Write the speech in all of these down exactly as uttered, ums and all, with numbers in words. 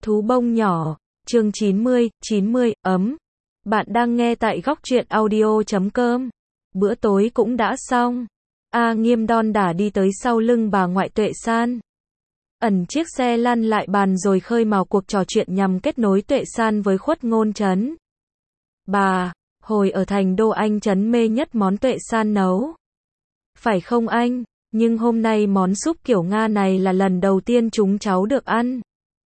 Thú bông nhỏ, chương chín mươi, chín mươi, ấm. Bạn đang nghe tại góc truyện audio chấm com. Bữa tối cũng đã xong. A Nghiêm đon đả đi tới sau lưng bà ngoại Tuệ San. Ẩn chiếc xe lăn lại bàn rồi khơi mào cuộc trò chuyện nhằm kết nối Tuệ San với Khuất Ngôn Trấn. Bà, hồi ở thành đô anh trấn mê nhất món Tuệ San nấu. Phải không anh? Nhưng hôm nay món súp kiểu Nga này là lần đầu tiên chúng cháu được ăn.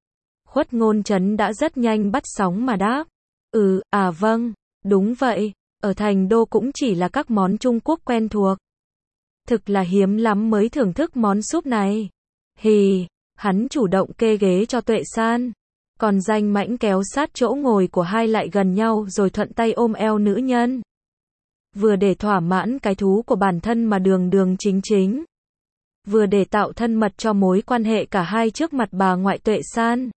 Khuất Ngôn Trấn đã rất nhanh bắt sóng mà đáp. Ừ, à vâng, đúng vậy, ở thành đô cũng chỉ là các món Trung Quốc quen thuộc. Thực là hiếm lắm mới thưởng thức món súp này. Hì, hắn chủ động kê ghế cho Tuệ San. Còn Danh Mãnh kéo sát chỗ ngồi của hai lại gần nhau rồi thuận tay ôm eo nữ nhân. Vừa để thỏa mãn cái thú của bản thân mà đường đường chính chính. Vừa để tạo thân mật cho mối quan hệ cả hai trước mặt bà ngoại Tuệ San.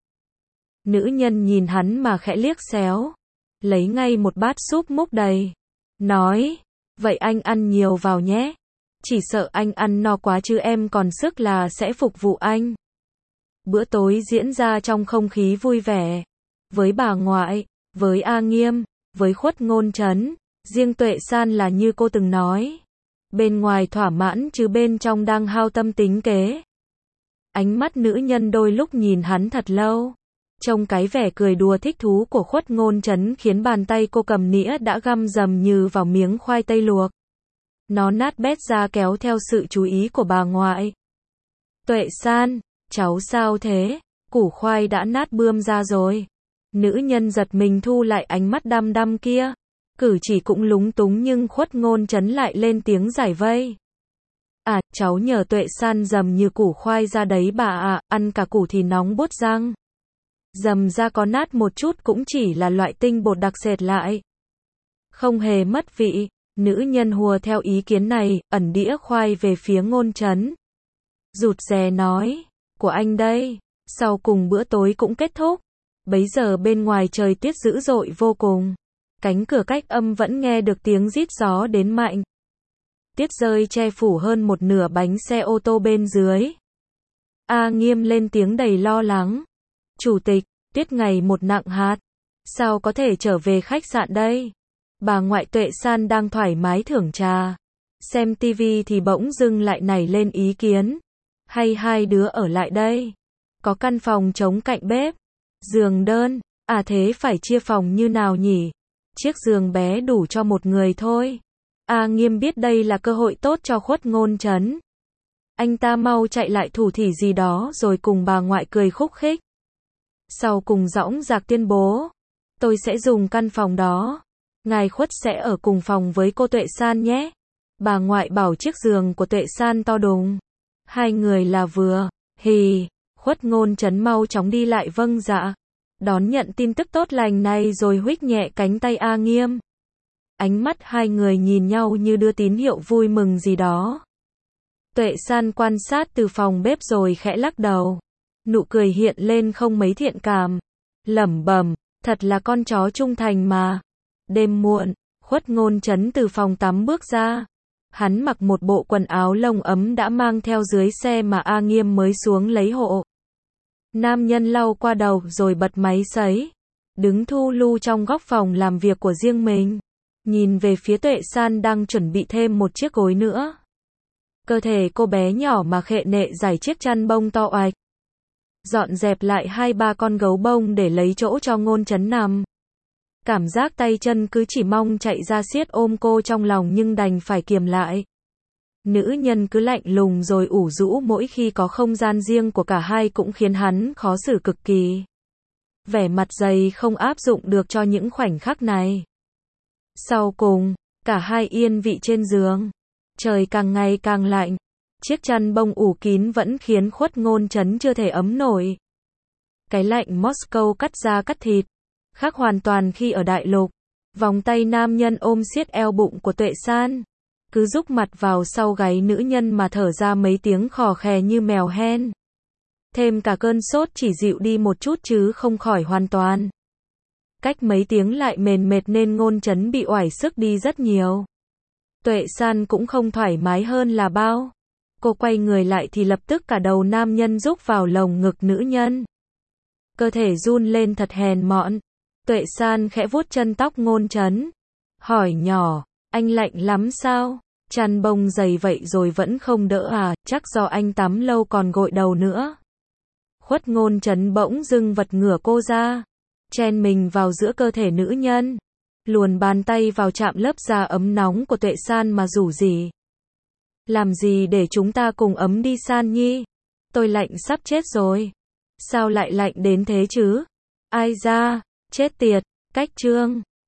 Nữ nhân nhìn hắn mà khẽ liếc xéo. Lấy ngay một bát súp múc đầy. Nói, vậy anh ăn nhiều vào nhé. Chỉ sợ anh ăn no quá chứ em còn sức là sẽ phục vụ anh. Bữa tối diễn ra trong không khí vui vẻ. Với bà ngoại, với A Nghiêm, với Khuất Ngôn Trấn, riêng Tuệ San là như cô từng nói. Bên ngoài thỏa mãn chứ bên trong đang hao tâm tính kế. Ánh mắt nữ nhân đôi lúc nhìn hắn thật lâu. Trông cái vẻ cười đùa thích thú của Khuất Ngôn Trấn khiến bàn tay cô cầm nĩa đã găm dầm như vào miếng khoai tây luộc. Nó nát bét ra kéo theo sự chú ý của bà ngoại. Tuệ San, cháu sao thế? Củ khoai đã nát bươm ra rồi. Nữ nhân giật mình thu lại ánh mắt đăm đăm kia. Cử chỉ cũng lúng túng nhưng Khuất Ngôn Trấn lại lên tiếng giải vây. À, cháu nhờ Tuệ San dầm như củ khoai ra đấy bà ạ, à, ăn cả củ thì nóng bốt răng. Dầm ra có nát một chút cũng chỉ là loại tinh bột đặc sệt lại. Không hề mất vị, nữ nhân hùa theo ý kiến này, ẩn đĩa khoai về phía Ngôn Trấn. Rụt rè nói, của anh đây, sau cùng bữa tối cũng kết thúc. Bấy giờ bên ngoài trời tiết dữ dội vô cùng. Cánh cửa cách âm vẫn nghe được tiếng rít gió đến mạnh. Tiết rơi che phủ hơn một nửa bánh xe ô tô bên dưới. A Nghiêm lên tiếng đầy lo lắng. Chủ tịch, Tiết ngày một nặng hạt. Sao có thể trở về khách sạn đây? Bà ngoại Tuệ San đang thoải mái thưởng trà. Xem tivi thì bỗng dưng lại nảy lên ý kiến. Hay hai đứa ở lại đây? Có căn phòng trống cạnh bếp. Giường đơn. À thế phải chia phòng như nào nhỉ? Chiếc giường bé đủ cho một người thôi. A Nghiêm biết đây là cơ hội tốt cho Khuất Ngôn Trấn. Anh ta mau chạy lại thủ thỉ gì đó rồi cùng bà ngoại cười khúc khích. Sau cùng dõng dạc tuyên bố. Tôi sẽ dùng căn phòng đó. Ngài Khuất sẽ ở cùng phòng với cô Tuệ San nhé. Bà ngoại bảo chiếc giường của Tuệ San to đùng. Hai người là vừa. Hì. Khuất Ngôn Trấn mau chóng đi lại vâng dạ. Đón nhận tin tức tốt lành này rồi huých nhẹ cánh tay A Nghiêm. Ánh mắt hai người nhìn nhau như đưa tín hiệu vui mừng gì đó. Tuệ San quan sát từ phòng bếp rồi khẽ lắc đầu. Nụ cười hiện lên không mấy thiện cảm. Lẩm bẩm, thật là con chó trung thành mà. Đêm muộn, Khuất Ngôn Trấn từ phòng tắm bước ra. Hắn mặc một bộ quần áo lông ấm đã mang theo dưới xe mà A Nghiêm mới xuống lấy hộ. Nam nhân lau qua đầu rồi bật máy sấy. Đứng thu lu trong góc phòng làm việc của riêng mình. Nhìn về phía Tuệ San đang chuẩn bị thêm một chiếc gối nữa. Cơ thể cô bé nhỏ mà khệ nệ giải chiếc chăn bông to oạch. Dọn dẹp lại hai ba con gấu bông để lấy chỗ cho Ngôn Trấn nằm. Cảm giác tay chân cứ chỉ mong chạy ra siết ôm cô trong lòng nhưng đành phải kiềm lại. Nữ nhân cứ lạnh lùng rồi ủ rũ mỗi khi có không gian riêng của cả hai cũng khiến hắn khó xử cực kỳ. Vẻ mặt dày không áp dụng được cho những khoảnh khắc này. Sau cùng, cả hai yên vị trên giường. Trời càng ngày càng lạnh. Chiếc chăn bông ủ kín vẫn khiến Khuất Ngôn Trấn chưa thể ấm nổi. Cái lạnh Moscow cắt da cắt thịt. Khác hoàn toàn khi ở đại lục. Vòng tay nam nhân ôm siết eo bụng của Tuệ San. Cứ rúc mặt vào sau gáy nữ nhân mà thở ra mấy tiếng khò khè như mèo hen. Thêm cả cơn sốt chỉ dịu đi một chút chứ không khỏi hoàn toàn. Cách mấy tiếng lại mền mệt nên Ngôn Trấn bị oải sức đi rất nhiều. Tuệ San cũng không thoải mái hơn là bao. Cô quay người lại thì lập tức cả đầu nam nhân rúc vào lồng ngực nữ nhân. Cơ thể run lên thật hèn mọn. Tuệ San khẽ vuốt chân tóc Ngôn Chấn. Hỏi nhỏ, anh lạnh lắm sao? Chăn bông dày vậy rồi vẫn không đỡ à, chắc do anh tắm lâu còn gội đầu nữa. Khuất Ngôn Chấn bỗng dưng vật ngửa cô ra, chen mình vào giữa cơ thể nữ nhân, luồn bàn tay vào chạm lớp da ấm nóng của Tuệ San mà rủ rỉ. Làm gì để chúng ta cùng ấm đi San Nhi? Tôi lạnh sắp chết rồi. Sao lại lạnh đến thế chứ? Ai da, chết tiệt, cách trương.